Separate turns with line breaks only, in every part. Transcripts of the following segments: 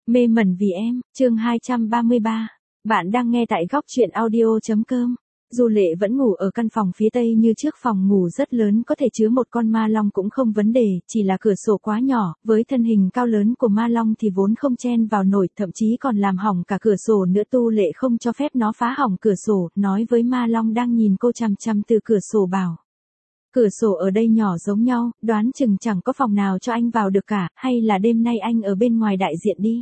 Mê mẩn vì em, chương 233. Bạn đang nghe tại góc truyện audio.com. Du Lệ vẫn ngủ ở căn phòng phía tây như trước, phòng ngủ rất lớn, có thể chứa một con ma long cũng không vấn đề, chỉ là cửa sổ quá nhỏ, với thân hình cao lớn của ma long thì vốn không chen vào nổi, thậm chí còn làm hỏng cả cửa sổ nữa. Tu Lệ không cho phép nó phá hỏng cửa sổ, nói với ma long đang nhìn cô chằm chằm từ cửa sổ bảo. Cửa sổ ở đây nhỏ giống nhau, đoán chừng chẳng có phòng nào cho anh vào được cả, hay là đêm nay anh ở bên ngoài đại diện đi.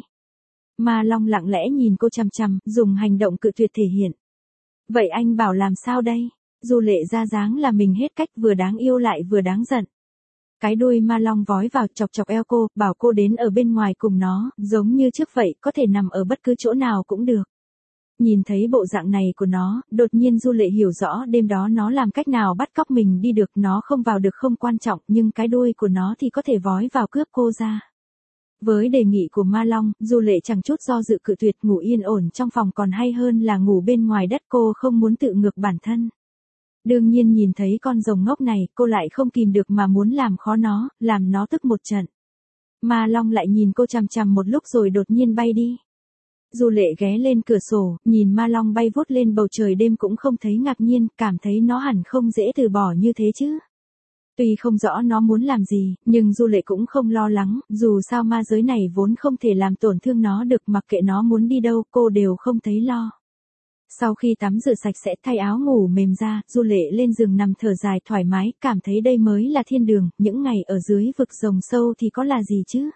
Ma long lặng lẽ nhìn cô chằm chằm, dùng hành động cự tuyệt thể hiện. Vậy anh bảo làm sao đây? Du Lệ ra dáng là mình hết cách, vừa đáng yêu lại vừa đáng giận. Cái đuôi ma long vói vào chọc chọc eo cô, bảo cô đến ở bên ngoài cùng nó, giống như trước vậy, có thể nằm ở bất cứ chỗ nào cũng được. Nhìn thấy bộ dạng này của nó, đột nhiên Du Lệ hiểu rõ đêm đó nó làm cách nào bắt cóc mình đi được. Nó không vào được không quan trọng, nhưng cái đuôi của nó thì có thể vói vào cướp cô ra. Với đề nghị của ma long, Du Lệ chẳng chút do dự cự tuyệt. Ngủ yên ổn trong phòng còn hay hơn là ngủ bên ngoài đất, cô không muốn tự ngược bản thân. Đương nhiên nhìn thấy con rồng ngốc này, cô lại không kìm được mà muốn làm khó nó, làm nó tức một trận. Ma long lại nhìn cô chằm chằm một lúc rồi đột nhiên bay đi. Du Lệ ghé lên cửa sổ, nhìn ma long bay vút lên bầu trời đêm cũng không thấy ngạc nhiên, cảm thấy nó hẳn không dễ từ bỏ như thế chứ. Tuy không rõ nó muốn làm gì, nhưng Du Lệ cũng không lo lắng, dù sao ma giới này vốn không thể làm tổn thương nó được, mặc kệ nó muốn đi đâu, cô đều không thấy lo. Sau khi tắm rửa sạch sẽ, thay áo ngủ mềm ra, Du Lệ lên giường nằm thở dài thoải mái, cảm thấy đây mới là thiên đường, những ngày ở dưới vực rồng sâu thì có là gì chứ.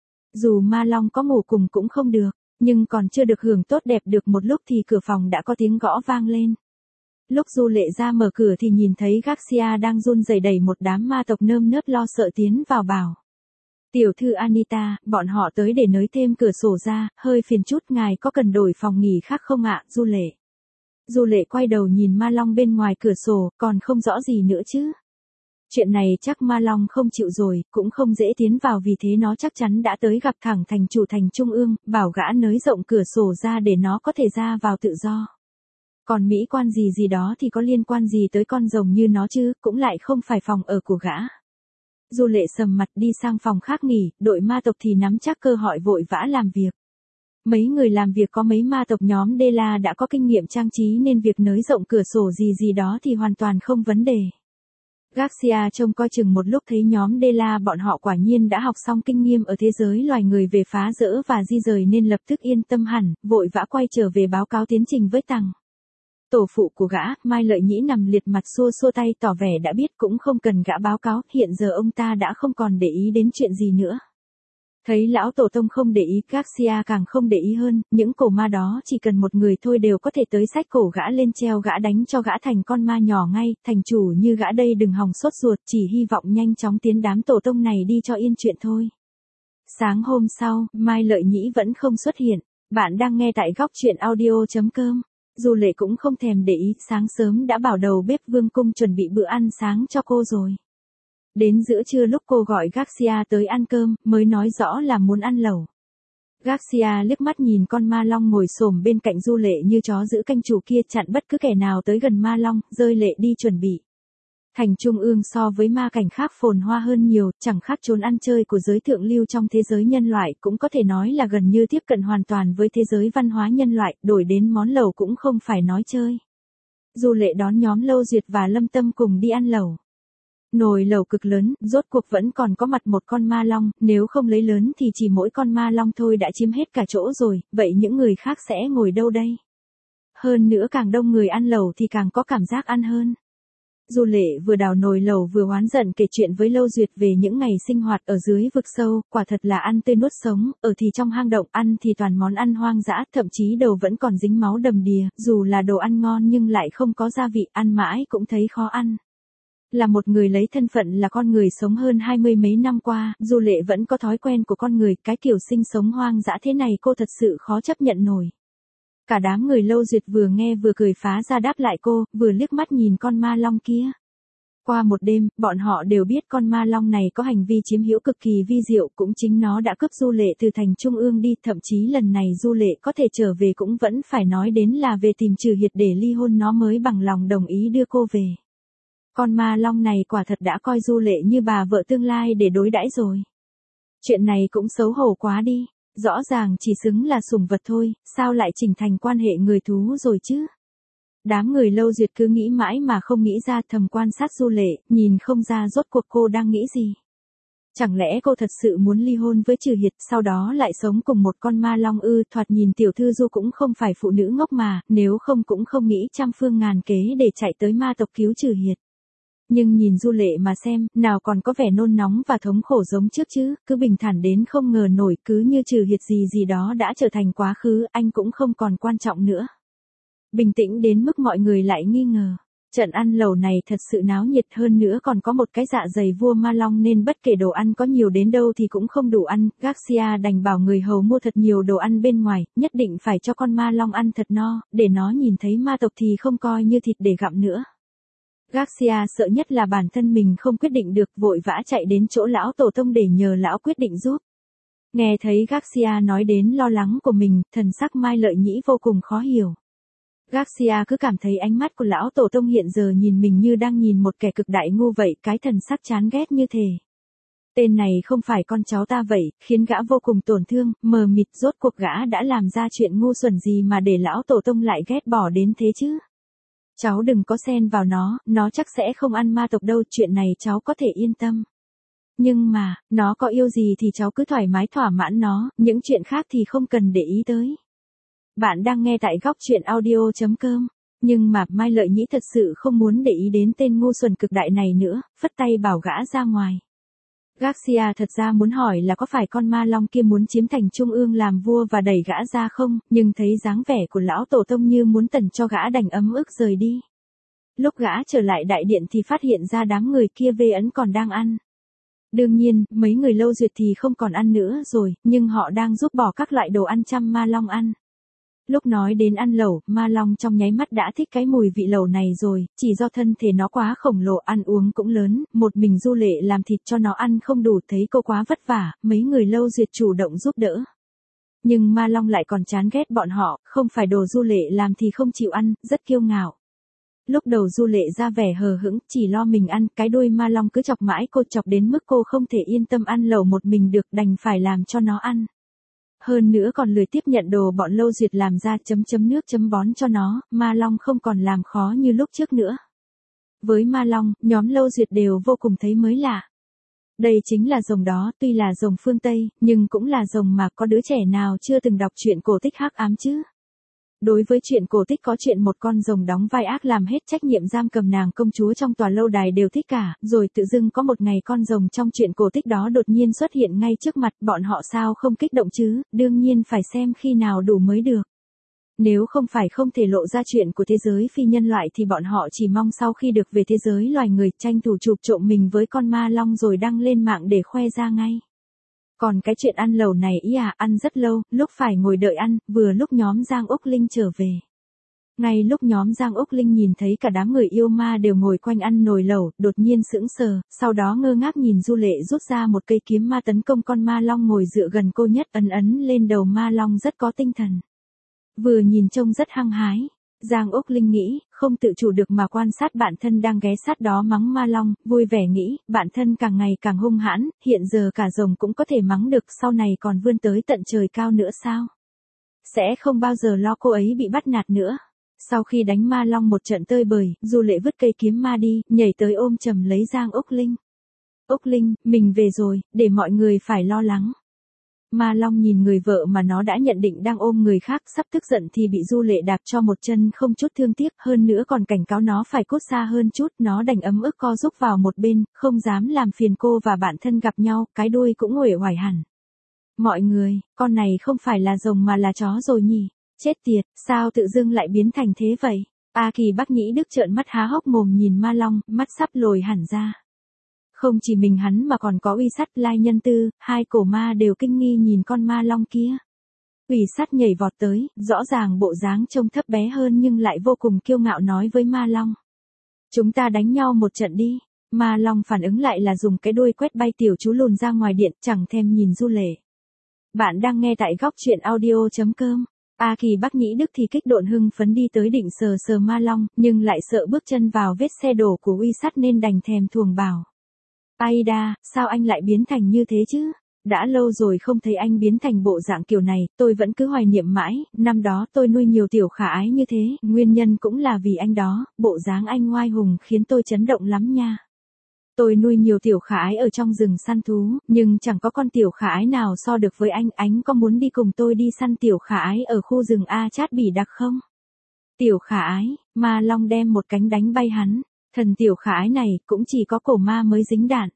Dù ma long có ngủ cùng cũng không được, nhưng còn chưa được hưởng tốt đẹp được một lúc thì cửa phòng đã có tiếng gõ vang lên. Lúc Du Lệ ra mở cửa thì nhìn thấy Garcia đang run rẩy đẩy một đám ma tộc nơm nớp lo sợ tiến vào bảo. Tiểu thư Anita, bọn họ tới để nới thêm cửa sổ ra, hơi phiền chút, ngài có cần đổi phòng nghỉ khác không ạ? Du Lệ quay đầu nhìn ma long bên ngoài cửa sổ, còn không rõ gì nữa chứ. Chuyện này chắc ma long không chịu rồi, cũng không dễ tiến vào, vì thế nó chắc chắn đã tới gặp thẳng thành chủ thành Trung ương, bảo gã nới rộng cửa sổ ra để nó có thể ra vào tự do. Còn mỹ quan gì đó thì có liên quan gì tới con rồng như nó chứ, cũng lại không phải phòng ở của gã. Du Lệ sầm mặt đi sang phòng khác nghỉ, đội ma tộc thì nắm chắc cơ hội vội vã làm việc. Mấy người làm việc có mấy ma tộc nhóm Dela đã có kinh nghiệm trang trí nên việc nới rộng cửa sổ gì đó thì hoàn toàn không vấn đề. Garcia trông coi chừng một lúc thấy nhóm Dela bọn họ quả nhiên đã học xong kinh nghiệm ở thế giới loài người về phá rỡ và di rời nên lập tức yên tâm hẳn, vội vã quay trở về báo cáo tiến trình với Tằng. Tổ phụ của gã, Mai Lợi Nhĩ nằm liệt mặt xua xua tay tỏ vẻ đã biết, cũng không cần gã báo cáo, hiện giờ ông ta đã không còn để ý đến chuyện gì nữa. Thấy lão tổ tông không để ý, Garcia càng không để ý hơn, những cổ ma đó chỉ cần một người thôi đều có thể tới xách cổ gã lên treo gã, đánh cho gã thành con ma nhỏ ngay. Thành chủ như gã đây đừng hòng sốt ruột, chỉ hy vọng nhanh chóng tiến đám tổ tông này đi cho yên chuyện thôi. Sáng hôm sau, Mai Lợi Nhĩ vẫn không xuất hiện. Bạn đang nghe tại góc truyện audio.com. Du Lệ cũng không thèm để ý, sáng sớm đã bảo đầu bếp Vương Cung chuẩn bị bữa ăn sáng cho cô rồi. Đến giữa trưa lúc cô gọi Garcia tới ăn cơm, mới nói rõ là muốn ăn lẩu. Garcia liếc mắt nhìn con ma long ngồi xổm bên cạnh Du Lệ như chó giữ canh chủ kia, chặn bất cứ kẻ nào tới gần ma long, rơi lệ đi chuẩn bị. Thành Trung ương so với ma cảnh khác phồn hoa hơn nhiều, chẳng khác chốn ăn chơi của giới thượng lưu trong thế giới nhân loại, cũng có thể nói là gần như tiếp cận hoàn toàn với thế giới văn hóa nhân loại, đổi đến món lẩu cũng không phải nói chơi. Du Lệ đón nhóm Lâu Duyệt và Lâm Tâm cùng đi ăn lẩu. Nồi lẩu cực lớn, rốt cuộc vẫn còn có mặt một con ma long, nếu không lấy lớn thì chỉ mỗi con ma long thôi đã chiếm hết cả chỗ rồi, vậy những người khác sẽ ngồi đâu đây? Hơn nữa càng đông người ăn lẩu thì càng có cảm giác ăn hơn. Du Lệ vừa đào nồi lẩu vừa oán giận kể chuyện với Lâu Duyệt về những ngày sinh hoạt ở dưới vực sâu, quả thật là ăn tươi nuốt sống, ở thì trong hang động, ăn thì toàn món ăn hoang dã, thậm chí đầu vẫn còn dính máu đầm đìa, dù là đồ ăn ngon nhưng lại không có gia vị, ăn mãi cũng thấy khó ăn. Là một người lấy thân phận là con người sống hơn 20 mấy năm qua, Du Lệ vẫn có thói quen của con người, cái kiểu sinh sống hoang dã thế này cô thật sự khó chấp nhận nổi. Cả đám người Lâu Duyệt vừa nghe vừa cười phá ra đáp lại cô, vừa liếc mắt nhìn con ma long kia. Qua một đêm, bọn họ đều biết con ma long này có hành vi chiếm hữu cực kỳ vi diệu, cũng chính nó đã cướp Du Lệ từ thành Trung ương đi, thậm chí lần này Du Lệ có thể trở về cũng vẫn phải nói đến là về tìm Trừ Hiệt để ly hôn nó mới bằng lòng đồng ý đưa cô về. Con ma long này quả thật đã coi Du Lệ như bà vợ tương lai để đối đãi rồi. Chuyện này cũng xấu hổ quá đi. Rõ ràng chỉ xứng là sủng vật thôi, sao lại chỉnh thành quan hệ người thú rồi chứ? Đám người Lâu Duyệt cứ nghĩ mãi mà không nghĩ ra, thầm quan sát Du Lệ, nhìn không ra rốt cuộc cô đang nghĩ gì. Chẳng lẽ cô thật sự muốn ly hôn với Trừ Hiệt, sau đó lại sống cùng một con ma long ư? Thoạt nhìn tiểu thư Du cũng không phải phụ nữ ngốc mà, nếu không cũng không nghĩ trăm phương ngàn kế để chạy tới ma tộc cứu Trừ Hiệt. Nhưng nhìn Du Lệ mà xem, nào còn có vẻ nôn nóng và thống khổ giống trước chứ, cứ bình thản đến không ngờ nổi, cứ như Trừ Hiệt gì gì đó đã trở thành quá khứ, anh cũng không còn quan trọng nữa. Bình tĩnh đến mức mọi người lại nghi ngờ. Trận ăn lẩu này thật sự náo nhiệt, hơn nữa còn có một cái dạ dày vua ma long nên bất kể đồ ăn có nhiều đến đâu thì cũng không đủ ăn. Garcia đành bảo người hầu mua thật nhiều đồ ăn bên ngoài, nhất định phải cho con ma long ăn thật no, để nó nhìn thấy ma tộc thì không coi như thịt để gặm nữa. Garcia sợ nhất là bản thân mình không quyết định được, vội vã chạy đến chỗ lão tổ tông để nhờ lão quyết định giúp. Nghe thấy Garcia nói đến lo lắng của mình, thần sắc Mai Lợi Nhĩ vô cùng khó hiểu. Garcia cứ cảm thấy ánh mắt của lão tổ tông hiện giờ nhìn mình như đang nhìn một kẻ cực đại ngu vậy, cái thần sắc chán ghét như thế. Tên này không phải con cháu ta vậy, khiến gã vô cùng tổn thương, mờ mịt, rốt cuộc gã đã làm ra chuyện ngu xuẩn gì mà để lão tổ tông lại ghét bỏ đến thế chứ. Cháu đừng có xen vào nó chắc sẽ không ăn ma tộc đâu, chuyện này cháu có thể yên tâm. Nhưng mà, nó có yêu gì thì cháu cứ thoải mái thỏa mãn nó, những chuyện khác thì không cần để ý tới. Bạn đang nghe tại góc truyện audio.com. Nhưng mà Mai Lợi Nhĩ thật sự không muốn để ý đến tên ngu xuẩn cực đại này nữa, phất tay bảo gã ra ngoài. Garcia thật ra muốn hỏi là có phải con ma long kia muốn chiếm thành trung ương làm vua và đẩy gã ra không, nhưng thấy dáng vẻ của lão tổ tông như muốn tẩn cho gã đành ấm ức rời đi. Lúc gã trở lại đại điện thì phát hiện ra đám người kia vê ấn còn đang ăn. Đương nhiên, mấy người Lâu Duyệt thì không còn ăn nữa rồi, nhưng họ đang giúp bỏ các loại đồ ăn chăm ma long ăn. Lúc nói đến ăn lẩu, ma long trong nháy mắt đã thích cái mùi vị lẩu này rồi, chỉ do thân thể nó quá khổng lồ, ăn uống cũng lớn, một mình Du Lệ làm thịt cho nó ăn không đủ, thấy cô quá vất vả, mấy người Lâu Duyệt chủ động giúp đỡ. Nhưng ma long lại còn chán ghét bọn họ, không phải đồ Du Lệ làm thì không chịu ăn, rất kiêu ngạo. Lúc đầu Du Lệ ra vẻ hờ hững, chỉ lo mình ăn, cái đuôi ma long cứ chọc mãi cô, chọc đến mức cô không thể yên tâm ăn lẩu một mình được, đành phải làm cho nó ăn. Hơn nữa còn lười tiếp nhận đồ bọn Lâu Duyệt làm ra, chấm nước chấm bón cho nó, ma long không còn làm khó như lúc trước nữa. Với ma long, nhóm Lâu Duyệt đều vô cùng thấy mới lạ. Đây chính là rồng đó, tuy là rồng phương Tây, nhưng cũng là rồng mà có đứa trẻ nào chưa từng đọc truyện cổ tích hắc ám chứ. Đối với chuyện cổ tích có chuyện một con rồng đóng vai ác làm hết trách nhiệm giam cầm nàng công chúa trong tòa lâu đài đều thích cả, rồi tự dưng có một ngày con rồng trong chuyện cổ tích đó đột nhiên xuất hiện ngay trước mặt, bọn họ sao không kích động chứ, đương nhiên phải xem khi nào đủ mới được. Nếu không phải không thể lộ ra chuyện của thế giới phi nhân loại thì bọn họ chỉ mong sau khi được về thế giới loài người tranh thủ chụp trộm mình với con ma long rồi đăng lên mạng để khoe ra ngay. Còn cái chuyện ăn lẩu này ăn rất lâu, lúc phải ngồi đợi ăn, vừa lúc nhóm Giang Úc Linh trở về. Ngay lúc nhóm Giang Úc Linh nhìn thấy cả đám người yêu ma đều ngồi quanh ăn nồi lẩu, đột nhiên sững sờ, sau đó ngơ ngác nhìn Du Lệ rút ra một cây kiếm ma tấn công con ma long ngồi dựa gần cô nhất, ấn lên đầu ma long rất có tinh thần. Vừa nhìn trông rất hăng hái. Giang Úc Linh nghĩ, không tự chủ được mà quan sát bạn thân đang ghé sát đó mắng ma long, vui vẻ nghĩ, bạn thân càng ngày càng hung hãn, hiện giờ cả rồng cũng có thể mắng được, sau này còn vươn tới tận trời cao nữa sao? Sẽ không bao giờ lo cô ấy bị bắt nạt nữa. Sau khi đánh ma long một trận tơi bời, Du Lệ vứt cây kiếm ma đi, nhảy tới ôm chầm lấy Giang Úc Linh. Úc Linh, mình về rồi, để mọi người phải lo lắng. Ma long nhìn người vợ mà nó đã nhận định đang ôm người khác, sắp tức giận thì bị Du Lệ đạp cho một chân không chút thương tiếc, hơn nữa còn cảnh cáo nó phải cút xa hơn chút, nó đành ấm ức co rúc vào một bên, không dám làm phiền cô và bạn thân gặp nhau, cái đuôi cũng uể oải hẳn. Mọi người, con này không phải là rồng mà là chó rồi nhỉ? Chết tiệt, sao tự dưng lại biến thành thế vậy? A Kỳ Bắc Nhĩ Đức trợn mắt há hốc mồm nhìn ma long, mắt sắp lồi hẳn ra. Không chỉ mình hắn mà còn có Uy Sắt, Lai Nhân Tư, hai cổ ma đều kinh nghi nhìn con ma long kia. Uy Sắt nhảy vọt tới, rõ ràng bộ dáng trông thấp bé hơn nhưng lại vô cùng kiêu ngạo nói với ma long. Chúng ta đánh nhau một trận đi. Ma long phản ứng lại là dùng cái đuôi quét bay tiểu chú lùn ra ngoài điện, chẳng thèm nhìn Du Lệ. Bạn đang nghe tại góc truyện audio.com. A Kỳ Bắc Nhĩ Đức thì kích động hưng phấn đi tới định sờ sờ ma long, nhưng lại sợ bước chân vào vết xe đổ của Uy Sắt nên đành thèm thuồng bảo. Ai đa, sao anh lại biến thành như thế chứ? Đã lâu rồi không thấy anh biến thành bộ dạng kiểu này, tôi vẫn cứ hoài niệm mãi, năm đó tôi nuôi nhiều tiểu khả ái như thế, nguyên nhân cũng là vì anh đó, bộ dáng anh ngoai hùng khiến tôi chấn động lắm nha. Tôi nuôi nhiều tiểu khả ái ở trong rừng săn thú, nhưng chẳng có con tiểu khả ái nào so được với anh có muốn đi cùng tôi đi săn tiểu khả ái ở khu rừng A Chát Bỉ Đặc không? Tiểu khả ái, ma long đem một cánh đánh bay hắn, thần tiểu khả ái này cũng chỉ có cổ ma mới dính đạn.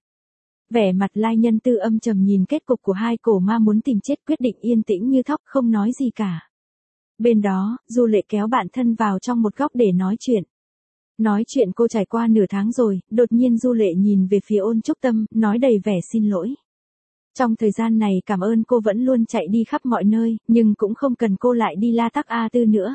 Vẻ mặt Lai Nhân Tư âm trầm nhìn kết cục của hai cổ ma muốn tìm chết, quyết định yên tĩnh như thóc không nói gì cả. Bên đó, Du Lệ kéo bạn thân vào trong một góc để nói chuyện. Nói chuyện cô trải qua nửa tháng rồi, đột nhiên Du Lệ nhìn về phía Ôn Trúc Tâm, nói đầy vẻ xin lỗi. Trong thời gian này cảm ơn cô vẫn luôn chạy đi khắp mọi nơi, nhưng cũng không cần cô lại đi La Tắc A Tư nữa.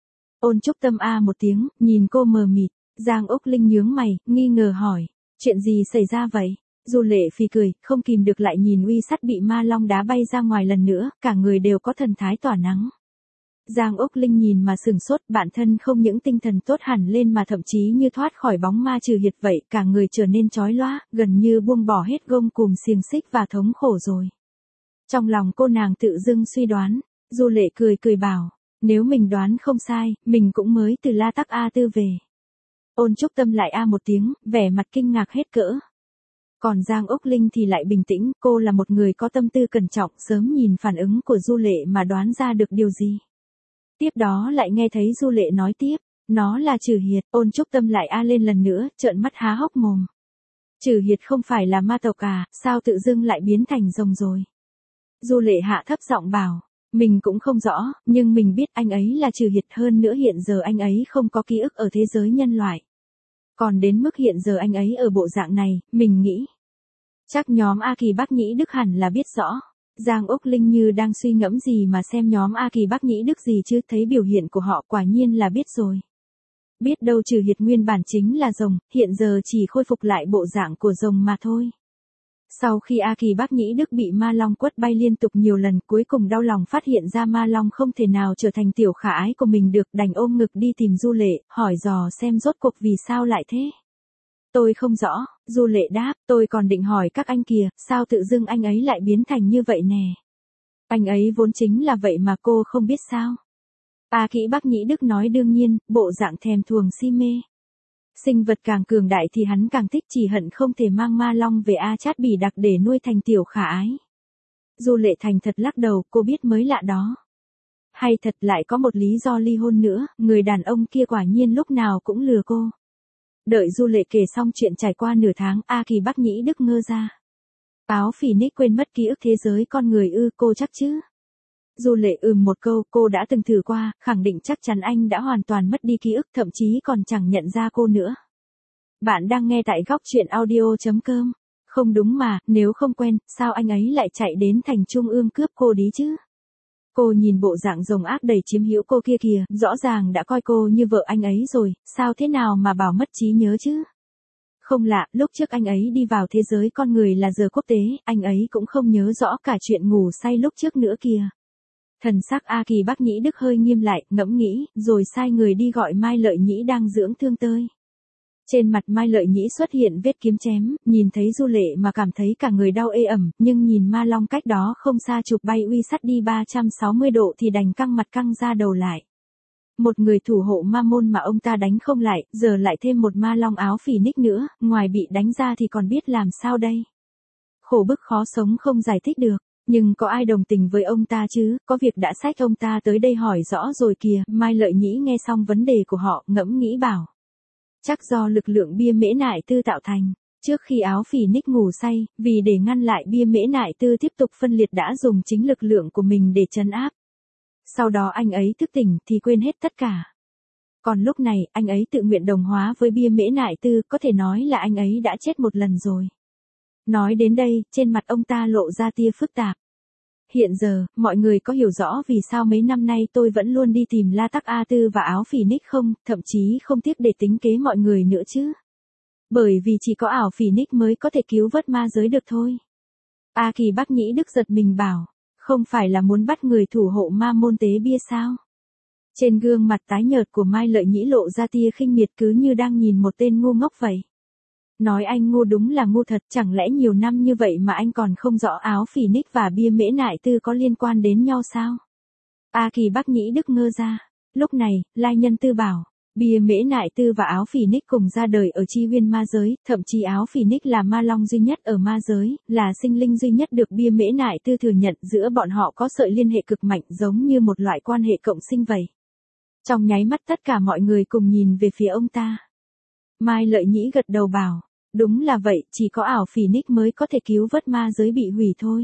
Ôn Trúc Tâm a một tiếng, nhìn cô mờ mịt, Giang Úc Linh nhướng mày, nghi ngờ hỏi, chuyện gì xảy ra vậy? Du Lệ phì cười, không kìm được lại nhìn uy sắt bị ma long đá bay ra ngoài lần nữa, cả người đều có thần thái tỏa nắng. Giang Úc Linh nhìn mà sừng sốt, bản thân không những tinh thần tốt hẳn lên mà thậm chí như thoát khỏi bóng ma trừ hiệt vậy, cả người trở nên chói lóa, gần như buông bỏ hết gông cùm xiềng xích và thống khổ rồi. Trong lòng cô nàng tự dưng suy đoán, Du Lệ cười cười bảo, nếu mình đoán không sai, mình cũng mới từ La Tắc A Tư về. Ôn Trúc Tâm lại a một tiếng, vẻ mặt kinh ngạc hết cỡ. Còn Giang Úc Linh thì lại bình tĩnh, cô là một người có tâm tư cẩn trọng, sớm nhìn phản ứng của Du Lệ mà đoán ra được điều gì. Tiếp đó lại nghe thấy Du Lệ nói tiếp, nó là Trừ Hiệt, Ôn Trúc Tâm lại a lên lần nữa, trợn mắt há hốc mồm. Trừ Hiệt không phải là ma tộc à, sao tự dưng lại biến thành rồng rồi? Du Lệ hạ thấp giọng bảo, mình cũng không rõ, nhưng mình biết anh ấy là Trừ Hiệt, hơn nữa hiện giờ anh ấy không có ký ức ở thế giới nhân loại. Còn đến mức hiện giờ anh ấy ở bộ dạng này, mình nghĩ. Chắc nhóm A Kỳ Bắc Nhĩ Đức hẳn là biết rõ. Giang Úc Linh như đang suy ngẫm gì mà xem nhóm A Kỳ Bắc Nhĩ Đức gì chứ, thấy biểu hiện của họ quả nhiên là biết rồi. Biết đâu Trừ Hiệt nguyên bản chính là rồng, hiện giờ chỉ khôi phục lại bộ dạng của rồng mà thôi. Sau khi A Kỳ Bắc Nhĩ Đức bị ma long quất bay liên tục nhiều lần, cuối cùng đau lòng phát hiện ra ma long không thể nào trở thành tiểu khả ái của mình được, đành ôm ngực đi tìm Du Lệ, hỏi dò xem rốt cuộc vì sao lại thế. Tôi không rõ, Du Lệ đáp, tôi còn định hỏi các anh kìa, sao tự dưng anh ấy lại biến thành như vậy nè. Anh ấy vốn chính là vậy mà cô không biết sao. A Kỳ Bắc Nhĩ Đức nói đương nhiên, bộ dạng thèm thuồng si mê. Sinh vật càng cường đại thì hắn càng thích, chỉ hận không thể mang ma long về A Chát Bỉ Đặc để nuôi thành tiểu khả ái. Du Lệ thành thật lắc đầu, cô biết mới lạ đó. Hay thật lại có một lý do ly hôn nữa, người đàn ông kia quả nhiên lúc nào cũng lừa cô. Đợi Du Lệ kể xong chuyện trải qua nửa tháng, A Kỳ Bắc Nhĩ Đức ngơ ra. Áo phỉ ních quên mất ký ức thế giới con người ư, cô chắc chứ? Du Lệ một câu, cô đã từng thử qua, khẳng định chắc chắn anh đã hoàn toàn mất đi ký ức, thậm chí còn chẳng nhận ra cô nữa. Bạn đang nghe tại góc truyện audio.com. Không đúng mà, nếu không quen, sao anh ấy lại chạy đến thành Trung ương cướp cô đi chứ? Cô nhìn bộ dạng rồng ác đầy chiếm hữu cô kia kìa, rõ ràng đã coi cô như vợ anh ấy rồi, sao thế nào mà bảo mất trí nhớ chứ? Không lạ, lúc trước anh ấy đi vào thế giới con người là giờ quốc tế, anh ấy cũng không nhớ rõ cả chuyện ngủ say lúc trước nữa kìa. Thần sắc A Kỳ Bắc Nhĩ Đức hơi nghiêm lại, ngẫm nghĩ, rồi sai người đi gọi Mai Lợi Nhĩ đang dưỡng thương tơi. Trên mặt Mai Lợi Nhĩ xuất hiện vết kiếm chém, nhìn thấy Du Lệ mà cảm thấy cả người đau ê ẩm, nhưng nhìn ma long cách đó không xa chụp bay uy sắt đi 360 độ thì đành căng mặt căng ra đầu lại. Một người thủ hộ ma môn mà ông ta đánh không lại, giờ lại thêm một ma long áo phỉ ních nữa, ngoài bị đánh ra thì còn biết làm sao đây. Khổ bức khó sống không giải thích được. Nhưng có ai đồng tình với ông ta chứ, có việc đã xách ông ta tới đây hỏi rõ rồi kìa. Mai Lợi Nhĩ nghe xong vấn đề của họ, ngẫm nghĩ bảo. Chắc do lực lượng bia mễ nại tư tạo thành. Trước khi áo phỉ ních ngủ say, vì để ngăn lại bia mễ nại tư tiếp tục phân liệt đã dùng chính lực lượng của mình để trấn áp. Sau đó anh ấy thức tỉnh thì quên hết tất cả. Còn lúc này, anh ấy tự nguyện đồng hóa với bia mễ nại tư, có thể nói là anh ấy đã chết một lần rồi. Nói đến đây, trên mặt ông ta lộ ra tia phức tạp. Hiện giờ, mọi người có hiểu rõ vì sao mấy năm nay tôi vẫn luôn đi tìm La Tắc A Tư và áo phỉ ních không, thậm chí không tiếc để tính kế mọi người nữa chứ. Bởi vì chỉ có ảo phỉ ních mới có thể cứu vớt ma giới được thôi. A Kỳ Bắc Nhĩ Đức giật mình bảo, không phải là muốn bắt người thủ hộ ma môn tế bia sao? Trên gương mặt tái nhợt của Mai Lợi Nhĩ lộ ra tia khinh miệt, cứ như đang nhìn một tên ngu ngốc vậy. Nói anh ngu đúng là ngu thật, chẳng lẽ nhiều năm như vậy mà anh còn không rõ áo phỉ nick và bia mễ nại tư có liên quan đến nhau sao? A Kỳ Bắc Nhĩ Đức ngơ ra. Lúc này, Lai Nhân Tư bảo, bia mễ nại tư và áo phỉ nick cùng ra đời ở chi huyên ma giới, thậm chí áo phỉ nick là ma long duy nhất ở ma giới, là sinh linh duy nhất được bia mễ nại tư thừa nhận, giữa bọn họ có sợi liên hệ cực mạnh giống như một loại quan hệ cộng sinh vậy. Trong nháy mắt tất cả mọi người cùng nhìn về phía ông ta. Mai Lợi Nhĩ gật đầu bảo, đúng là vậy, chỉ có ảo phỉ nick mới có thể cứu vớt ma giới bị hủy thôi.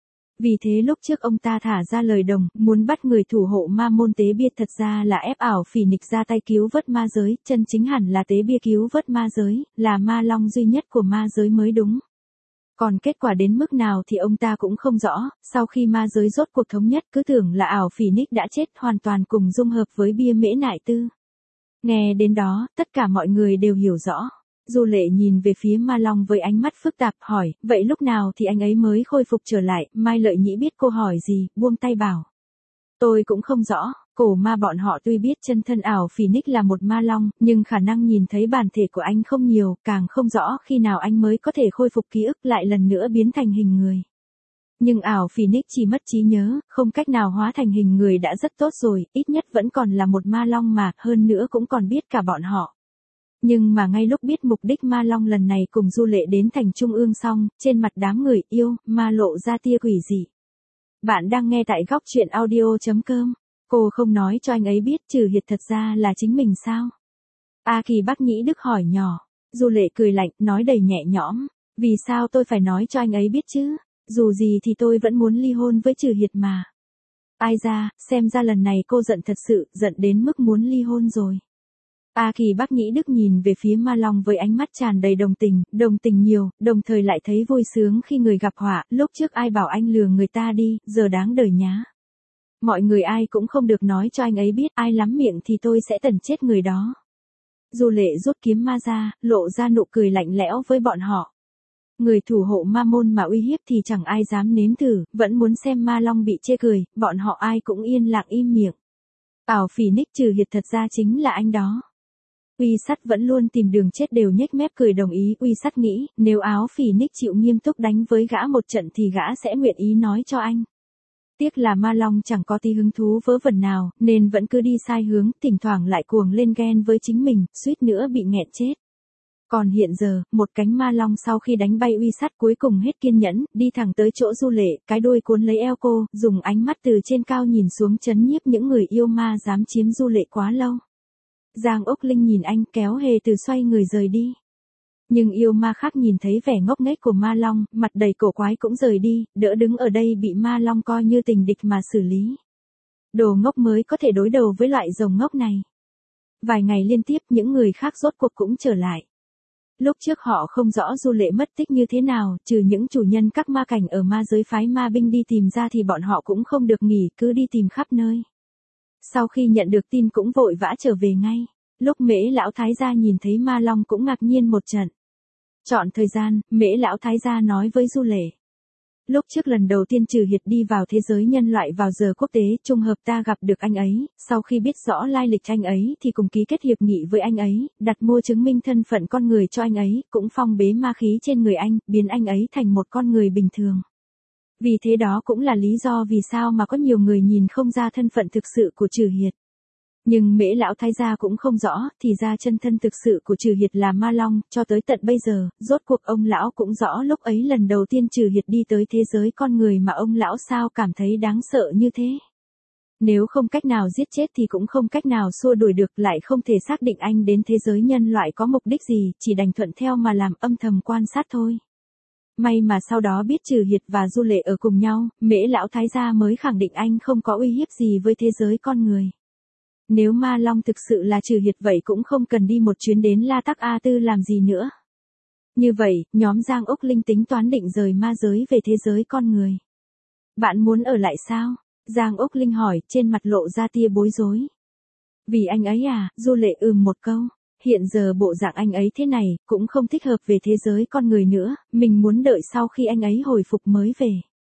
Vì thế lúc trước ông ta thả ra lời đồng, muốn bắt người thủ hộ ma môn tế bia, thật ra là ép ảo phỉ nick ra tay cứu vớt ma giới, chân chính hẳn là tế bia cứu vớt ma giới, là ma long duy nhất của ma giới mới đúng. Còn kết quả đến mức nào thì ông ta cũng không rõ, sau khi ma giới rốt cuộc thống nhất cứ tưởng là ảo phỉ nick đã chết, hoàn toàn cùng dung hợp với bia mễ nại tư. Nghe đến đó, tất cả mọi người đều hiểu rõ. Du Lệ nhìn về phía Ma Long với ánh mắt phức tạp hỏi, vậy lúc nào thì anh ấy mới khôi phục trở lại? Mai Lợi Nhĩ biết cô hỏi gì, buông tay bảo. Tôi cũng không rõ, cổ ma bọn họ tuy biết chân thân ảo phỉ nick là một ma long, nhưng khả năng nhìn thấy bản thể của anh không nhiều, càng không rõ khi nào anh mới có thể khôi phục ký ức lại lần nữa biến thành hình người. Nhưng ảo phỉ nick chỉ mất trí nhớ, không cách nào hóa thành hình người đã rất tốt rồi, ít nhất vẫn còn là một ma long mà, hơn nữa cũng còn biết cả bọn họ. Nhưng mà ngay lúc biết mục đích ma long lần này cùng Du Lệ đến thành Trung ương xong, trên mặt đám người yêu, ma lộ ra tia quỷ dị. Bạn đang nghe tại góc truyện audio.com. Cô không nói cho anh ấy biết Trừ Hiệt thật ra là chính mình sao? A Kỳ Bắc Nhĩ Đức hỏi nhỏ. Du Lệ cười lạnh, nói đầy nhẹ nhõm. Vì sao tôi phải nói cho anh ấy biết chứ? Dù gì thì tôi vẫn muốn ly hôn với Trừ Hiệt mà. Ai ra, xem ra lần này cô giận thật sự, giận đến mức muốn ly hôn rồi. A Kỳ Bắc Nhĩ Đức nhìn về phía Ma Long với ánh mắt tràn đầy đồng tình nhiều, đồng thời lại thấy vui sướng khi người gặp họa, lúc trước ai bảo anh lừa người ta đi, giờ đáng đời nhá. Mọi người ai cũng không được nói cho anh ấy biết, ai lắm miệng thì tôi sẽ tẩn chết người đó. Du Lệ rút kiếm ma ra, lộ ra nụ cười lạnh lẽo với bọn họ. Người thủ hộ ma môn mà uy hiếp thì chẳng ai dám nếm thử, vẫn muốn xem Ma Long bị chê cười, bọn họ ai cũng yên lặng im miệng. Ảo phỉ nick Trừ Hiệt thật ra chính là anh đó. Uy Sắt vẫn luôn tìm đường chết đều nhếch mép cười đồng ý. Uy Sắt nghĩ, nếu áo phỉ nick chịu nghiêm túc đánh với gã một trận thì gã sẽ nguyện ý nói cho anh. Tiếc là Ma Long chẳng có tí hứng thú vớ vẩn nào, nên vẫn cứ đi sai hướng, thỉnh thoảng lại cuồng lên ghen với chính mình, suýt nữa bị nghẹn chết. Còn hiện giờ, một cánh Ma Long sau khi đánh bay Uy Sắt cuối cùng hết kiên nhẫn, đi thẳng tới chỗ Du Lệ, cái đuôi cuốn lấy eo cô, dùng ánh mắt từ trên cao nhìn xuống trấn nhiếp những người yêu ma dám chiếm Du Lệ quá lâu. Giang Ốc Linh nhìn anh kéo Hề Từ xoay người rời đi. Nhưng yêu ma khác nhìn thấy vẻ ngốc nghếch của Ma Long, mặt đầy cổ quái cũng rời đi, đỡ đứng ở đây bị Ma Long coi như tình địch mà xử lý. Đồ ngốc mới có thể đối đầu với loại rồng ngốc này. Vài ngày liên tiếp những người khác rốt cuộc cũng trở lại. Lúc trước họ không rõ Du Lệ mất tích như thế nào, trừ những chủ nhân các ma cảnh ở ma giới phái ma binh đi tìm ra thì bọn họ cũng không được nghỉ, cứ đi tìm khắp nơi. Sau khi nhận được tin cũng vội vã trở về ngay. Lúc Mễ Lão Thái Gia nhìn thấy Ma Long cũng ngạc nhiên một trận. Chọn thời gian, Mễ Lão Thái Gia nói với Du Lệ. Lúc trước lần đầu tiên Trừ Hiệt đi vào thế giới nhân loại vào giờ quốc tế, trùng hợp ta gặp được anh ấy, sau khi biết rõ lai lịch anh ấy thì cùng ký kết hiệp nghị với anh ấy, đặt mua chứng minh thân phận con người cho anh ấy, cũng phong bế ma khí trên người anh, biến anh ấy thành một con người bình thường. Vì thế đó cũng là lý do vì sao mà có nhiều người nhìn không ra thân phận thực sự của Trừ Hiệt. Nhưng Mễ Lão Thái Gia cũng không rõ, thì ra chân thân thực sự của Trừ Hiệt là Ma Long, cho tới tận bây giờ, rốt cuộc ông lão cũng rõ lúc ấy lần đầu tiên Trừ Hiệt đi tới thế giới con người mà ông lão sao cảm thấy đáng sợ như thế. Nếu không cách nào giết chết thì cũng không cách nào xua đuổi được, lại không thể xác định anh đến thế giới nhân loại có mục đích gì, chỉ đành thuận theo mà làm, âm thầm quan sát thôi. May mà sau đó biết Trừ Hiệt và Du Lệ ở cùng nhau, Mễ Lão Thái Gia mới khẳng định anh không có uy hiếp gì với thế giới con người. Nếu Ma Long thực sự là Trừ Hiệt vậy cũng không cần đi một chuyến đến La Tắc A Tư làm gì nữa. Như vậy, nhóm Giang Ốc Linh tính toán định rời ma giới về thế giới con người. Bạn muốn ở lại sao? Giang Ốc Linh hỏi, trên mặt lộ ra tia bối rối. Vì anh ấy à? Du Lệ một câu. Hiện giờ bộ dạng anh ấy thế này, cũng không thích hợp về thế giới con người nữa, mình muốn đợi sau khi anh ấy hồi phục mới về.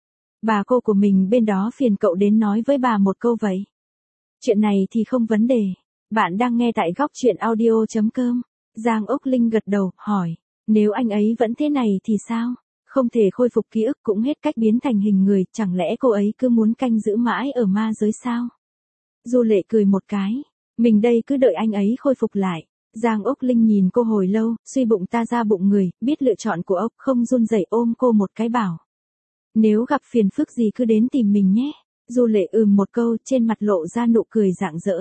Bà cô của mình bên đó phiền cậu đến nói với bà một câu vậy. Chuyện này thì không vấn đề. Bạn đang nghe tại góc truyện audio.com. Giang Ốc Linh gật đầu, hỏi. Nếu anh ấy vẫn thế này thì sao? Không thể khôi phục ký ức cũng hết cách biến thành hình người, chẳng lẽ cô ấy cứ muốn canh giữ mãi ở ma giới sao? Du Lệ cười một cái. Mình đây cứ đợi anh ấy khôi phục lại. Giang Ốc Linh nhìn cô hồi lâu, suy bụng ta ra bụng người, biết lựa chọn của ốc không run rẩy ôm cô một cái bảo. Nếu gặp phiền phức gì cứ đến tìm mình nhé. Du Lệ một câu, trên mặt lộ ra nụ cười rạng rỡ.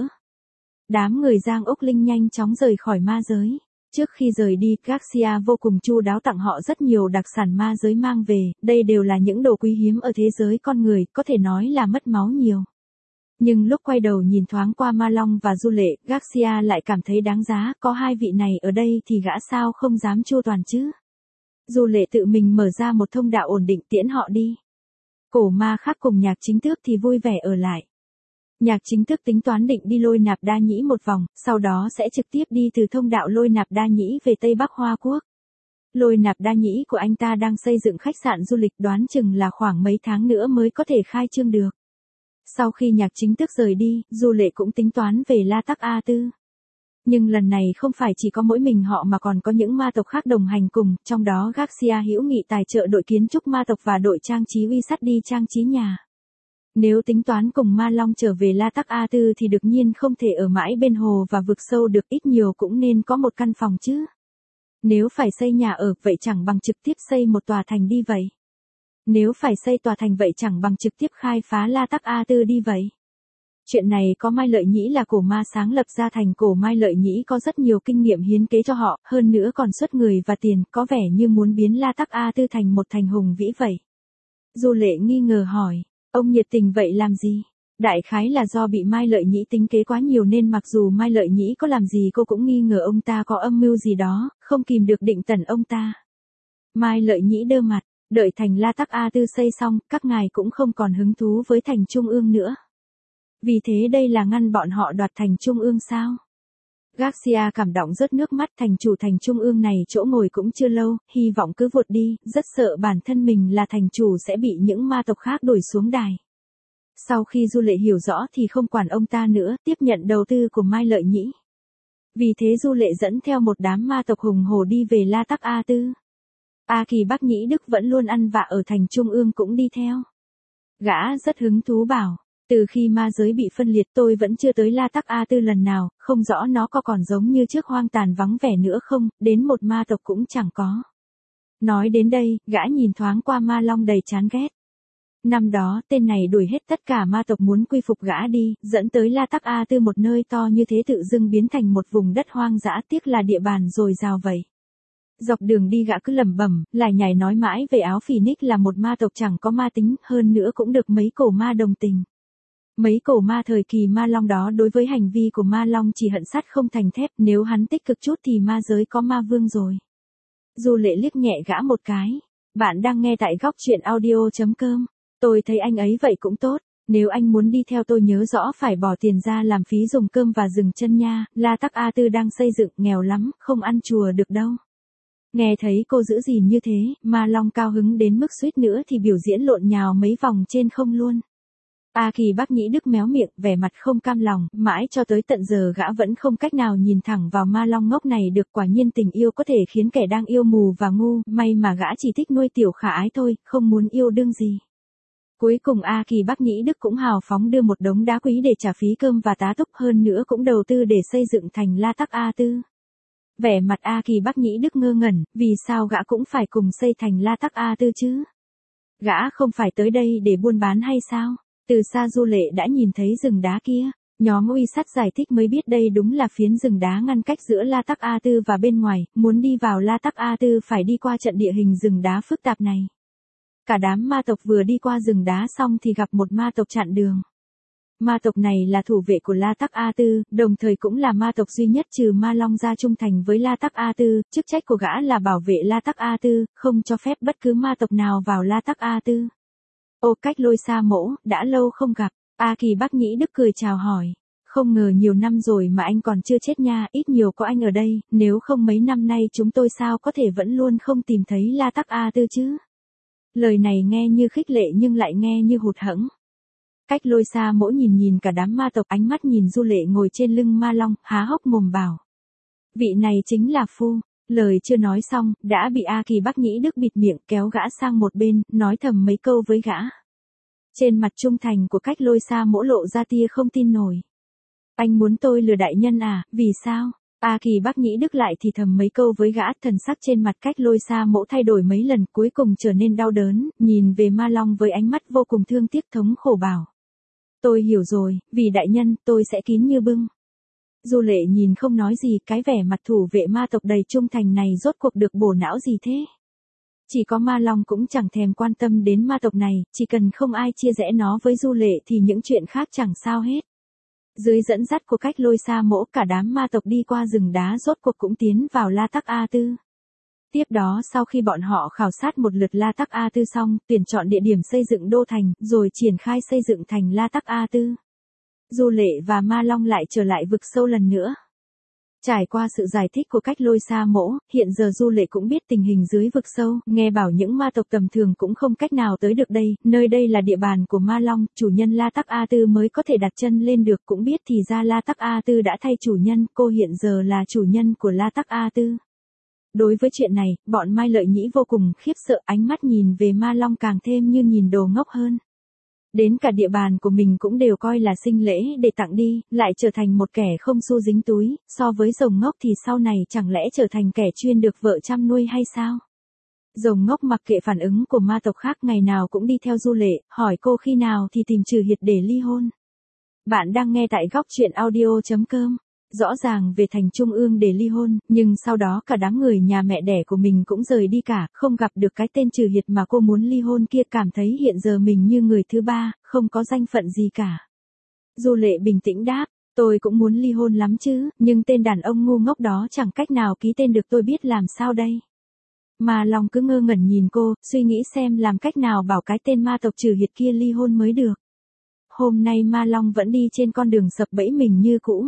Đám người Giang Ốc Linh nhanh chóng rời khỏi ma giới. Trước khi rời đi, Garcia vô cùng chu đáo tặng họ rất nhiều đặc sản ma giới mang về, đây đều là những đồ quý hiếm ở thế giới con người, có thể nói là mất máu nhiều. Nhưng lúc quay đầu nhìn thoáng qua Ma Long và Du Lệ, Garcia lại cảm thấy đáng giá, có hai vị này ở đây thì gã sao không dám chu toàn chứ. Du Lệ tự mình mở ra một thông đạo ổn định tiễn họ đi. Cổ ma khác cùng Nhạc Chính Tước thì vui vẻ ở lại. Nhạc Chính Tước tính toán định đi Lôi Nạp Đa Nhĩ một vòng, sau đó sẽ trực tiếp đi từ thông đạo Lôi Nạp Đa Nhĩ về Tây Bắc Hoa Quốc. Lôi Nạp Đa Nhĩ của anh ta đang xây dựng khách sạn du lịch, đoán chừng là khoảng mấy tháng nữa mới có thể khai trương được. Sau khi Nhạc Chính Tước rời đi, Du Lệ cũng tính toán về La Tắc A Tư. Nhưng lần này không phải chỉ có mỗi mình họ mà còn có những ma tộc khác đồng hành cùng, trong đó Garcia hữu nghị tài trợ đội kiến trúc ma tộc và đội trang trí uy sắt đi trang trí nhà. Nếu tính toán cùng Ma Long trở về La Tắc A Tư thì đương nhiên không thể ở mãi bên hồ và vực sâu được, ít nhiều cũng nên có một căn phòng chứ. Nếu phải xây nhà ở, vậy chẳng bằng trực tiếp xây một tòa thành đi vậy. Nếu phải xây tòa thành vậy chẳng bằng trực tiếp khai phá La Tắc A Tư đi vậy. Chuyện này có Mai Lợi Nhĩ là cổ ma sáng lập ra thành cổ Mai Lợi Nhĩ có rất nhiều kinh nghiệm hiến kế cho họ, hơn nữa còn xuất người và tiền, có vẻ như muốn biến La Tắc A Tư thành một thành hùng vĩ vậy. Du Lệ nghi ngờ hỏi, ông nhiệt tình vậy làm gì? Đại khái là do bị Mai Lợi Nhĩ tính kế quá nhiều nên mặc dù Mai Lợi Nhĩ có làm gì cô cũng nghi ngờ ông ta có âm mưu gì đó, không kìm được định tẩn ông ta. Mai Lợi Nhĩ đơ mặt, đợi thành La Tắc A Tư xây xong, các ngài cũng không còn hứng thú với thành Trung ương nữa. Vì thế đây là ngăn bọn họ đoạt thành Trung ương sao? Garcia cảm động rớt nước mắt, thành chủ thành Trung ương này chỗ ngồi cũng chưa lâu, hy vọng cứ vụt đi, rất sợ bản thân mình là thành chủ sẽ bị những ma tộc khác đuổi xuống đài. Sau khi Du Lệ hiểu rõ thì không quản ông ta nữa, tiếp nhận đầu tư của Mai Lợi Nhĩ. Vì thế Du Lệ dẫn theo một đám ma tộc hùng hổ đi về La Tắc A Tư. A Kỳ Bắc Nhĩ Đức vẫn luôn ăn vạ ở thành Trung ương cũng đi theo. Gã rất hứng thú bảo, từ khi ma giới bị phân liệt tôi vẫn chưa tới La Tắc A Tư lần nào, không rõ nó có còn giống như trước hoang tàn vắng vẻ nữa không, đến một ma tộc cũng chẳng có. Nói đến đây, gã nhìn thoáng qua Ma Long đầy chán ghét. Năm đó, tên này đuổi hết tất cả ma tộc muốn quy phục gã đi, dẫn tới La Tắc A Tư một nơi to như thế tự dưng biến thành một vùng đất hoang dã, tiếc là địa bàn dồi dào vậy. Dọc đường đi gã cứ lẩm bẩm, lải nhải nói mãi về áo Phoenix là một ma tộc chẳng có ma tính, hơn nữa cũng được mấy cổ ma đồng tình. Mấy cổ ma thời kỳ Ma Long đó đối với hành vi của Ma Long chỉ hận sắt không thành thép, nếu hắn tích cực chút thì ma giới có ma vương rồi. Du Lệ liếc nhẹ gã một cái. Bạn đang nghe tại góc truyện audio.com. Tôi thấy anh ấy vậy cũng tốt, nếu anh muốn đi theo tôi nhớ rõ phải bỏ tiền ra làm phí dùng cơm và dừng chân nha, La Tắc A Tư đang xây dựng, nghèo lắm, không ăn chùa được đâu. Nghe thấy cô giữ gìn như thế, Ma Long cao hứng đến mức suýt nữa thì biểu diễn lộn nhào mấy vòng trên không luôn. A Kỳ Bắc Nhĩ Đức méo miệng, vẻ mặt không cam lòng, mãi cho tới tận giờ gã vẫn không cách nào nhìn thẳng vào Ma Long ngốc này được, quả nhiên tình yêu có thể khiến kẻ đang yêu mù và ngu, may mà gã chỉ thích nuôi tiểu khả ái thôi, không muốn yêu đương gì. Cuối cùng A Kỳ Bắc Nhĩ Đức cũng hào phóng đưa một đống đá quý để trả phí cơm và tá túc, hơn nữa cũng đầu tư để xây dựng thành La Tắc A Tư. Vẻ mặt A Kỳ Bắc Nhĩ Đức ngơ ngẩn, vì sao gã cũng phải cùng xây thành La Tắc A Tư chứ? Gã không phải tới đây để buôn bán hay sao? Từ xa Du Lệ đã nhìn thấy rừng đá kia. Nhóm uy sắt giải thích mới biết đây đúng là phiến rừng đá ngăn cách giữa La Tắc A Tư và bên ngoài, muốn đi vào La Tắc A Tư phải đi qua trận địa hình rừng đá phức tạp này. Cả đám ma tộc vừa đi qua rừng đá xong thì gặp một ma tộc chặn đường. Ma tộc này là thủ vệ của La Tắc A Tư, đồng thời cũng là ma tộc duy nhất trừ Ma Long ra trung thành với La Tắc A Tư, chức trách của gã là bảo vệ La Tắc A Tư, không cho phép bất cứ ma tộc nào vào La Tắc A Tư. Ô Cách Lôi Sa Mỗ, đã lâu không gặp, A Kỳ Bắc Nhĩ Đức cười chào hỏi. Không ngờ nhiều năm rồi mà anh còn chưa chết nha, ít nhiều có anh ở đây, nếu không mấy năm nay chúng tôi sao có thể vẫn luôn không tìm thấy La Tắc A Tư chứ. Lời này nghe như khích lệ nhưng lại nghe như hụt hẫng. Cách Lôi Sa Mỗ nhìn cả đám ma tộc, ánh mắt nhìn Du Lệ ngồi trên lưng Ma Long, há hốc mồm bảo. Vị này chính là Phu. Lời chưa nói xong, đã bị A Kỳ Bắc Nhĩ Đức bịt miệng kéo gã sang một bên, nói thầm mấy câu với gã. Trên mặt trung thành của Cách Lôi Sa Mỗ lộ ra tia không tin nổi. Anh muốn tôi lừa đại nhân à, vì sao? A Kỳ Bắc Nhĩ Đức lại thì thầm mấy câu với gã, thần sắc trên mặt Cách Lôi Sa Mỗ thay đổi mấy lần, cuối cùng trở nên đau đớn, nhìn về Ma Long với ánh mắt vô cùng thương tiếc thống khổ bảo. Tôi hiểu rồi, vì đại nhân, tôi sẽ kín như bưng. Du Lệ nhìn không nói gì, cái vẻ mặt thủ vệ ma tộc đầy trung thành này rốt cuộc được bổ não gì thế? Chỉ có Ma Long cũng chẳng thèm quan tâm đến ma tộc này, chỉ cần không ai chia rẽ nó với Du Lệ thì những chuyện khác chẳng sao hết. Dưới dẫn dắt của Cách Lôi Sa Mỗ, cả đám ma tộc đi qua rừng đá rốt cuộc cũng tiến vào La Tắc A Tư. Tiếp đó sau khi bọn họ khảo sát một lượt La Tắc A Tư xong, tuyển chọn địa điểm xây dựng đô thành, rồi triển khai xây dựng thành La Tắc A Tư. Du Lệ và Ma Long lại trở lại vực sâu lần nữa. Trải qua sự giải thích của Cách Lôi Sa Mỗ, hiện giờ Du Lệ cũng biết tình hình dưới vực sâu, nghe bảo những ma tộc tầm thường cũng không cách nào tới được đây, nơi đây là địa bàn của Ma Long, chủ nhân La Tắc A Tư mới có thể đặt chân lên được, cũng biết thì ra La Tắc A Tư đã thay chủ nhân, cô hiện giờ là chủ nhân của La Tắc A Tư. Đối với chuyện này, bọn Mai Lợi Nhĩ vô cùng khiếp sợ, ánh mắt nhìn về Ma Long càng thêm như nhìn đồ ngốc hơn. Đến cả địa bàn của mình cũng đều coi là sinh lễ để tặng đi, lại trở thành một kẻ không xu dính túi, so với rồng ngốc thì sau này chẳng lẽ trở thành kẻ chuyên được vợ chăm nuôi hay sao? Rồng ngốc mặc kệ phản ứng của ma tộc khác, ngày nào cũng đi theo Du Lệ, hỏi cô khi nào thì tìm Trừ Hiệt để ly hôn. Bạn đang nghe tại góc truyện audio.com. Rõ ràng về thành trung ương để ly hôn, nhưng sau đó cả đám người nhà mẹ đẻ của mình cũng rời đi cả, không gặp được cái tên Trừ Hiệt mà cô muốn ly hôn kia, cảm thấy hiện giờ mình như người thứ ba, không có danh phận gì cả. Du Lệ bình tĩnh đáp, tôi cũng muốn ly hôn lắm chứ, nhưng tên đàn ông ngu ngốc đó chẳng cách nào ký tên được, tôi biết làm sao đây. Mà Long cứ ngơ ngẩn nhìn cô, suy nghĩ xem làm cách nào bảo cái tên ma tộc Trừ Hiệt kia ly hôn mới được. Hôm nay Ma Long vẫn đi trên con đường sập bẫy mình như cũ.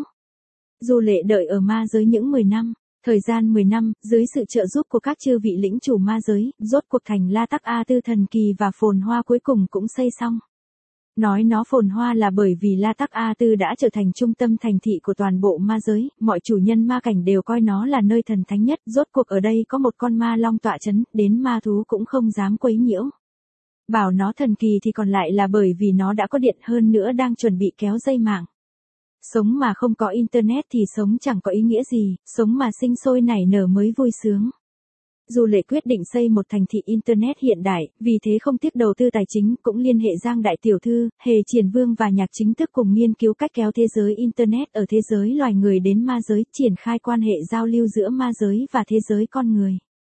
Du Lệ đợi ở ma giới những 10 năm, thời gian 10 năm, dưới sự trợ giúp của các chư vị lĩnh chủ ma giới, rốt cuộc thành La Tắc A Tư thần kỳ và phồn hoa cuối cùng cũng xây xong. Nói nó phồn hoa là bởi vì La Tắc A Tư đã trở thành trung tâm thành thị của toàn bộ ma giới, mọi chủ nhân ma cảnh đều coi nó là nơi thần thánh nhất, rốt cuộc ở đây có một con ma long tọa chấn, đến ma thú cũng không dám quấy nhiễu. Bảo nó thần kỳ thì còn lại là bởi vì nó đã có điện, hơn nữa đang chuẩn bị kéo dây mạng. Sống mà không có internet thì sống chẳng có ý nghĩa gì, sống mà sinh sôi nảy nở mới vui sướng. Du Lệ quyết định xây một thành thị internet hiện đại, vì thế không tiếc đầu tư tài chính, cũng liên hệ Giang Đại Tiểu Thư, Hề Triển Vương và Nhạc Chính Thức cùng nghiên cứu cách kéo thế giới internet ở thế giới loài người đến ma giới, triển khai quan hệ giao lưu giữa ma giới và thế giới con người.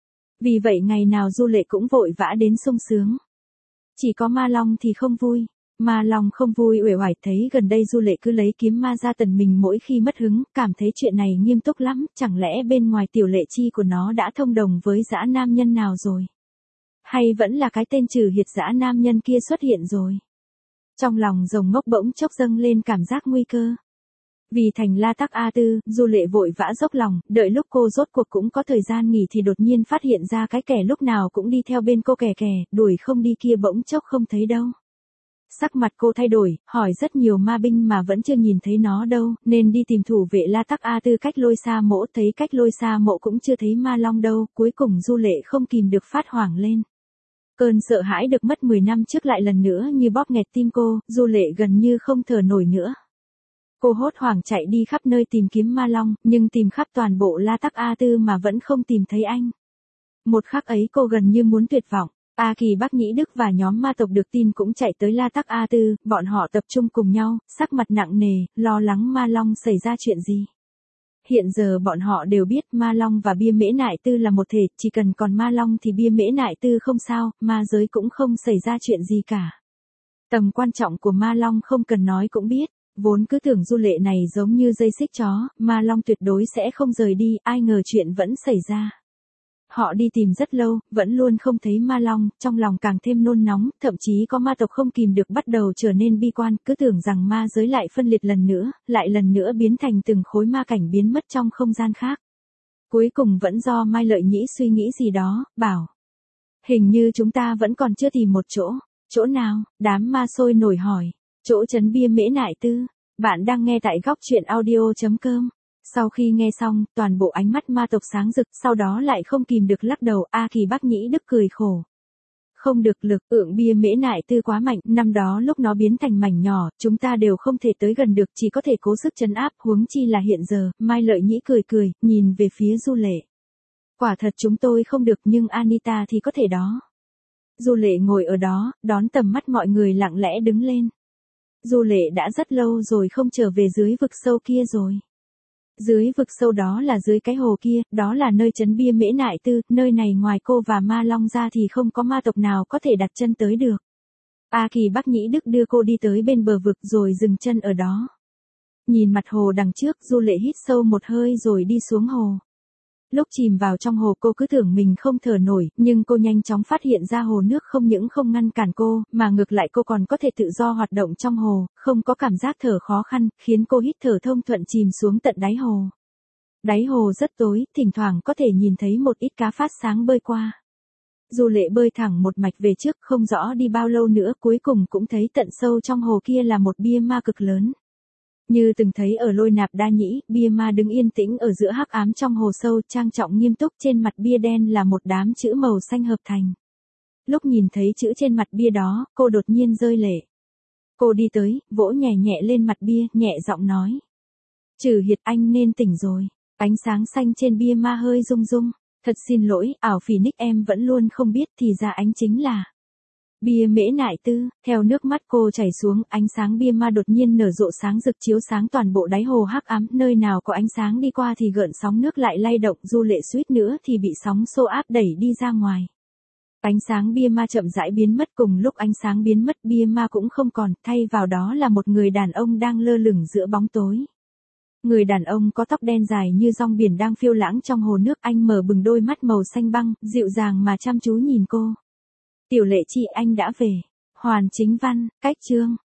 Vì vậy ngày nào Du Lệ cũng vội vã đến sung sướng. Chỉ có Ma Long thì không vui. Ma Long không vui uể oải, thấy gần đây Du Lệ cứ lấy kiếm ma ra tần mình mỗi khi mất hứng, cảm thấy chuyện này nghiêm túc lắm, chẳng lẽ bên ngoài tiểu lệ chi của nó đã thông đồng với dã nam nhân nào rồi? Hay vẫn là cái tên Trừ Hiệt dã nam nhân kia xuất hiện rồi? Trong lòng rồng ngốc bỗng chốc dâng lên cảm giác nguy cơ. Vì thành La Tắc A Tư, Du Lệ vội vã dốc lòng, đợi lúc cô rốt cuộc cũng có thời gian nghỉ thì đột nhiên phát hiện ra cái kẻ lúc nào cũng đi theo bên cô kè kè, đuổi không đi kia bỗng chốc không thấy đâu. Sắc mặt cô thay đổi, hỏi rất nhiều ma binh mà vẫn chưa nhìn thấy nó đâu, nên đi tìm thủ vệ La Tắc A Tư Cách Lôi Sa Mỗ, thấy Cách Lôi Sa Mỗ cũng chưa thấy Ma Long đâu, cuối cùng Du Lệ không kìm được phát hoảng lên. Cơn sợ hãi được mất 10 năm trước lại lần nữa như bóp nghẹt tim cô, Du Lệ gần như không thở nổi nữa. Cô hốt hoảng chạy đi khắp nơi tìm kiếm Ma Long, nhưng tìm khắp toàn bộ La Tắc A Tư mà vẫn không tìm thấy anh. Một khắc ấy cô gần như muốn tuyệt vọng. A Kỳ Bắc Nhĩ Đức và nhóm ma tộc được tin cũng chạy tới La Tắc A Tư, bọn họ tập trung cùng nhau, sắc mặt nặng nề, lo lắng Ma Long xảy ra chuyện gì. Hiện giờ bọn họ đều biết Ma Long và Bia Mễ Nại Tư là một thể, chỉ cần còn Ma Long thì Bia Mễ Nại Tư không sao, ma giới cũng không xảy ra chuyện gì cả. Tầm quan trọng của Ma Long không cần nói cũng biết, vốn cứ tưởng Du Lệ này giống như dây xích chó, Ma Long tuyệt đối sẽ không rời đi, ai ngờ chuyện vẫn xảy ra. Họ đi tìm rất lâu, vẫn luôn không thấy Ma Long, trong lòng càng thêm nôn nóng, thậm chí có ma tộc không kìm được bắt đầu trở nên bi quan, cứ tưởng rằng ma giới lại phân liệt lần nữa, lại lần nữa biến thành từng khối ma cảnh biến mất trong không gian khác. Cuối cùng vẫn do Mai Lợi Nhĩ suy nghĩ gì đó, bảo. Hình như chúng ta vẫn còn chưa tìm một chỗ. Chỗ nào? Đám ma sôi nổi hỏi. Chỗ trấn Bia Mễ Nại Tư. Bạn đang nghe tại góc truyện audio.com. Sau khi nghe xong, toàn bộ ánh mắt ma tộc sáng rực, sau đó lại không kìm được lắc đầu, A Kỳ Bắc Nhĩ Đức cười khổ. Không được, lực ượng bia mễ nại tư quá mạnh, năm đó lúc nó biến thành mảnh nhỏ, chúng ta đều không thể tới gần được, chỉ có thể cố sức trấn áp, huống chi là hiện giờ. Mai Lợi Nhĩ cười cười, nhìn về phía Du Lệ. Quả thật chúng tôi không được, nhưng Anita thì có thể đó. Du Lệ ngồi ở đó, đón tầm mắt mọi người lặng lẽ đứng lên. Du Lệ đã rất lâu rồi không trở về dưới vực sâu kia rồi. Dưới vực sâu đó là dưới cái hồ kia, đó là nơi trấn bia mễ nại tư, nơi này ngoài cô và ma long ra thì không có ma tộc nào có thể đặt chân tới được. A Kỳ Bắc Nhĩ Đức đưa cô đi tới bên bờ vực rồi dừng chân ở đó. Nhìn mặt hồ đằng trước, Du Lệ hít sâu một hơi rồi đi xuống hồ. Lúc chìm vào trong hồ cô cứ tưởng mình không thở nổi, nhưng cô nhanh chóng phát hiện ra hồ nước không những không ngăn cản cô, mà ngược lại cô còn có thể tự do hoạt động trong hồ, không có cảm giác thở khó khăn, khiến cô hít thở thông thuận chìm xuống tận đáy hồ. Đáy hồ rất tối, thỉnh thoảng có thể nhìn thấy một ít cá phát sáng bơi qua. Du Lệ bơi thẳng một mạch về trước, không rõ đi bao lâu nữa, cuối cùng cũng thấy tận sâu trong hồ kia là một bia ma cực lớn. Như từng thấy ở Lôi Nạp Đa Nhĩ, bia ma đứng yên tĩnh ở giữa hắc ám trong hồ sâu, trang trọng nghiêm túc, trên mặt bia đen là một đám chữ màu xanh hợp thành. Lúc nhìn thấy chữ trên mặt bia đó, cô đột nhiên rơi lệ. Cô đi tới, vỗ nhẹ nhẹ lên mặt bia, nhẹ giọng nói. Trừ Hiệt, anh nên tỉnh rồi. Ánh sáng xanh trên bia ma hơi rung rung. Thật xin lỗi, ảo Phoenix, em vẫn luôn không biết, thì ra anh chính là bia mễ nại tư. Theo nước mắt cô chảy xuống, ánh sáng bia ma đột nhiên nở rộ sáng rực chiếu sáng toàn bộ đáy hồ hắc ám, nơi nào có ánh sáng đi qua thì gợn sóng nước lại lay động, Du Lệ suýt nữa thì bị sóng xô áp đẩy đi ra ngoài. Ánh sáng bia ma chậm rãi biến mất, cùng lúc ánh sáng biến mất bia ma cũng không còn, thay vào đó là một người đàn ông đang lơ lửng giữa bóng tối. Người đàn ông có tóc đen dài như rong biển đang phiêu lãng trong hồ nước, anh mở bừng đôi mắt màu xanh băng, dịu dàng mà chăm chú nhìn cô. Tiểu Lệ Chi, anh đã về. Hoàn Chính Văn, cách chương.